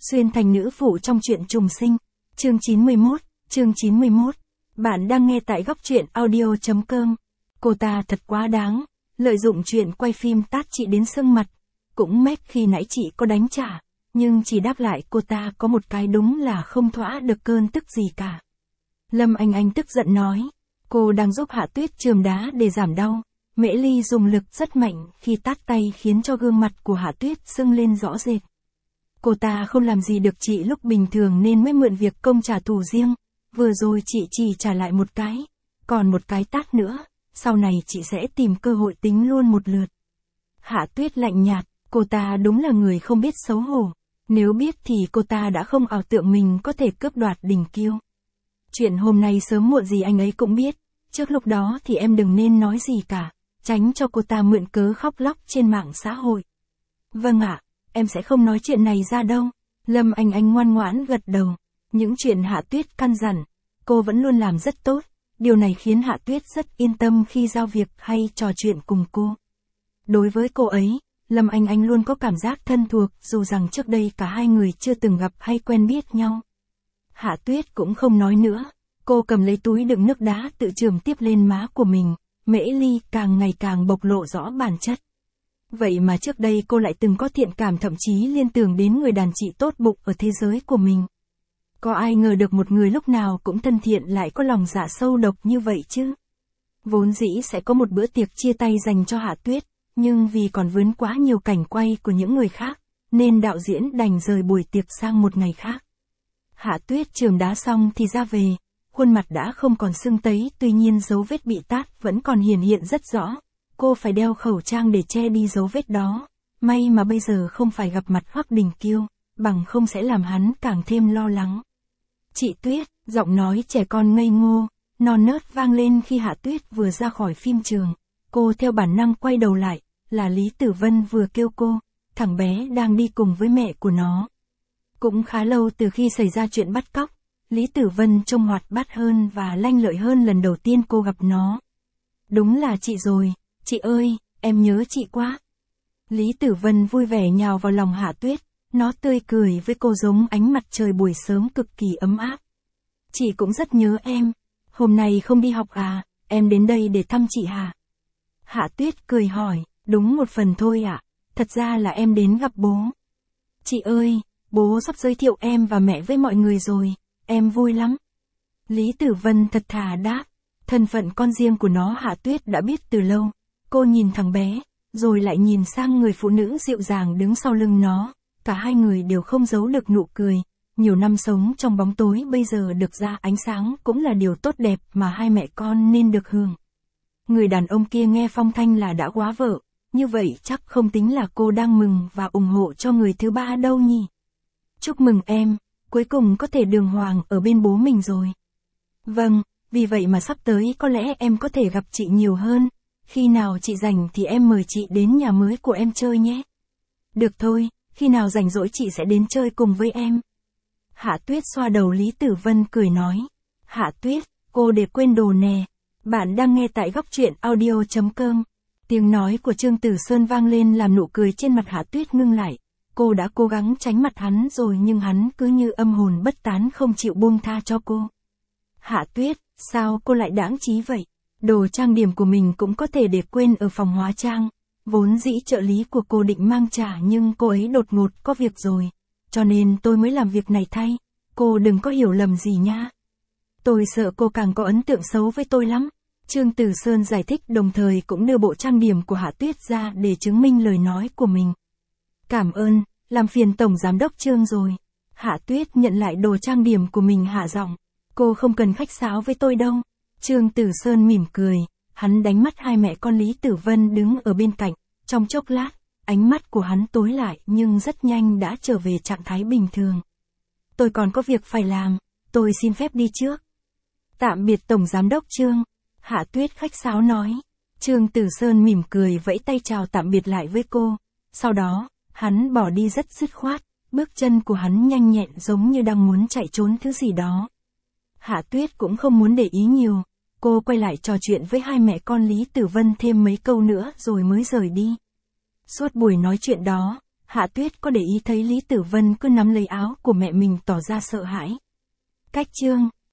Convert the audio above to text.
Xuyên thành nữ phụ trong truyện trùng sinh. Chương 91. Bạn đang nghe tại góc truyện audio.com. Cô ta thật quá đáng, lợi dụng chuyện quay phim tát chị đến sưng mặt. Cũng mách khi nãy chị có đánh trả, nhưng chỉ đáp lại cô ta có một cái đúng là không thỏa được cơn tức gì cả. Lâm Anh Anh tức giận nói, cô đang giúp Hạ Tuyết chườm đá để giảm đau. Mễ Ly dùng lực rất mạnh khi tát tay khiến cho gương mặt của Hạ Tuyết sưng lên rõ rệt. Cô ta không làm gì được chị lúc bình thường nên mới mượn việc công trả thù riêng. Vừa rồi chị chỉ trả lại một cái, còn một cái tát nữa, sau này chị sẽ tìm cơ hội tính luôn một lượt. Hạ Tuyết lạnh nhạt, cô ta đúng là người không biết xấu hổ. Nếu biết thì cô ta đã không ảo tưởng mình có thể cướp đoạt Đình Kiêu. Chuyện hôm nay sớm muộn gì anh ấy cũng biết, trước lúc đó thì em đừng nên nói gì cả, tránh cho cô ta mượn cớ khóc lóc trên mạng xã hội. Vâng ạ, em sẽ không nói chuyện này ra đâu. Lâm Anh Anh ngoan ngoãn gật đầu. Những chuyện Hạ Tuyết căn dặn, cô vẫn luôn làm rất tốt. Điều này khiến Hạ Tuyết rất yên tâm khi giao việc hay trò chuyện cùng cô. Đối với cô ấy, Lâm Anh Anh luôn có cảm giác thân thuộc dù rằng trước đây cả hai người chưa từng gặp hay quen biết nhau. Hạ Tuyết cũng không nói nữa. Cô cầm lấy túi đựng nước đá tự chườm tiếp lên má của mình. Mễ Ly càng ngày càng bộc lộ rõ bản chất. Vậy mà trước đây cô lại từng có thiện cảm, thậm chí liên tưởng đến người đàn chị tốt bụng ở thế giới của mình. Có ai ngờ được một người lúc nào cũng thân thiện lại có lòng dạ sâu độc như vậy chứ. Vốn dĩ sẽ có một bữa tiệc chia tay dành cho Hạ Tuyết, nhưng vì còn vướng quá nhiều cảnh quay của những người khác, nên đạo diễn đành rời buổi tiệc sang một ngày khác. Hạ Tuyết chườm đá xong thì ra về, khuôn mặt đã không còn sưng tấy, tuy nhiên dấu vết bị tát vẫn còn hiển hiện rất rõ. Cô phải đeo khẩu trang để che đi dấu vết đó. May mà bây giờ không phải gặp mặt Hoắc Đình Kiêu, bằng không sẽ làm hắn càng thêm lo lắng. Chị Tuyết, giọng nói trẻ con ngây ngô, non nớt vang lên khi Hạ Tuyết vừa ra khỏi phim trường. Cô theo bản năng quay đầu lại, là Lý Tử Vân vừa kêu cô, thằng bé đang đi cùng với mẹ của nó. Cũng khá lâu từ khi xảy ra chuyện bắt cóc, Lý Tử Vân trông hoạt bát hơn và lanh lợi hơn lần đầu tiên cô gặp nó. Đúng là chị rồi, chị ơi, em nhớ chị quá. Lý Tử Vân vui vẻ nhào vào lòng Hạ Tuyết, nó tươi cười với cô giống ánh mặt trời buổi sớm cực kỳ ấm áp. Chị cũng rất nhớ em, hôm nay không đi học à, em đến đây để thăm chị hả? Hạ Tuyết cười hỏi, đúng một phần thôi ạ, thật ra là em đến gặp bố. Chị ơi, bố sắp giới thiệu em và mẹ với mọi người rồi, em vui lắm. Lý Tử Vân thật thà đáp, thân phận con riêng của nó Hạ Tuyết đã biết từ lâu. Cô nhìn thằng bé, rồi lại nhìn sang người phụ nữ dịu dàng đứng sau lưng nó, cả hai người đều không giấu được nụ cười. Nhiều năm sống trong bóng tối bây giờ được ra ánh sáng cũng là điều tốt đẹp mà hai mẹ con nên được hưởng. Người đàn ông kia nghe phong thanh là đã góa vợ, như vậy chắc không tính là cô đang mừng và ủng hộ cho người thứ ba đâu nhỉ. Chúc mừng em, cuối cùng có thể đường hoàng ở bên bố mình rồi. Vâng, vì vậy mà sắp tới có lẽ em có thể gặp chị nhiều hơn. Khi nào chị rảnh thì em mời chị đến nhà mới của em chơi nhé. Được thôi, khi nào rảnh rỗi chị sẽ đến chơi cùng với em. Hạ Tuyết xoa đầu Lý Tử Vân cười nói. Hạ Tuyết, cô để quên đồ nè. Bạn đang nghe tại góc truyện audio.com. Tiếng nói của Trương Tử Sơn vang lên làm nụ cười trên mặt Hạ Tuyết ngưng lại. Cô đã cố gắng tránh mặt hắn rồi nhưng hắn cứ như âm hồn bất tán không chịu buông tha cho cô. Hạ Tuyết, sao cô lại đãng trí vậy? Đồ trang điểm của mình cũng có thể để quên ở phòng hóa trang. Vốn dĩ trợ lý của cô định mang trả nhưng cô ấy đột ngột có việc rồi. Cho nên tôi mới làm việc này thay. Cô đừng có hiểu lầm gì nha. Tôi sợ cô càng có ấn tượng xấu với tôi lắm. Trương Tử Sơn giải thích đồng thời cũng đưa bộ trang điểm của Hạ Tuyết ra để chứng minh lời nói của mình. Cảm ơn, làm phiền Tổng Giám đốc Trương rồi. Hạ Tuyết nhận lại đồ trang điểm của mình hạ giọng. Cô không cần khách sáo với tôi đâu. Trương Tử Sơn mỉm cười, hắn đánh mắt hai mẹ con Lý Tử Vân đứng ở bên cạnh. Trong chốc lát, ánh mắt của hắn tối lại nhưng rất nhanh đã trở về trạng thái bình thường. Tôi còn có việc phải làm, tôi xin phép đi trước. Tạm biệt Tổng Giám đốc Trương. Hạ Tuyết khách sáo nói. Trương Tử Sơn mỉm cười vẫy tay chào tạm biệt lại với cô. Sau đó, hắn bỏ đi rất dứt khoát, bước chân của hắn nhanh nhẹn giống như đang muốn chạy trốn thứ gì đó. Hạ Tuyết cũng không muốn để ý nhiều. Cô quay lại trò chuyện với hai mẹ con Lý Tử Vân thêm mấy câu nữa rồi mới rời đi. Suốt buổi nói chuyện đó, Hạ Tuyết có để ý thấy Lý Tử Vân cứ nắm lấy áo của mẹ mình tỏ ra sợ hãi. Cách chương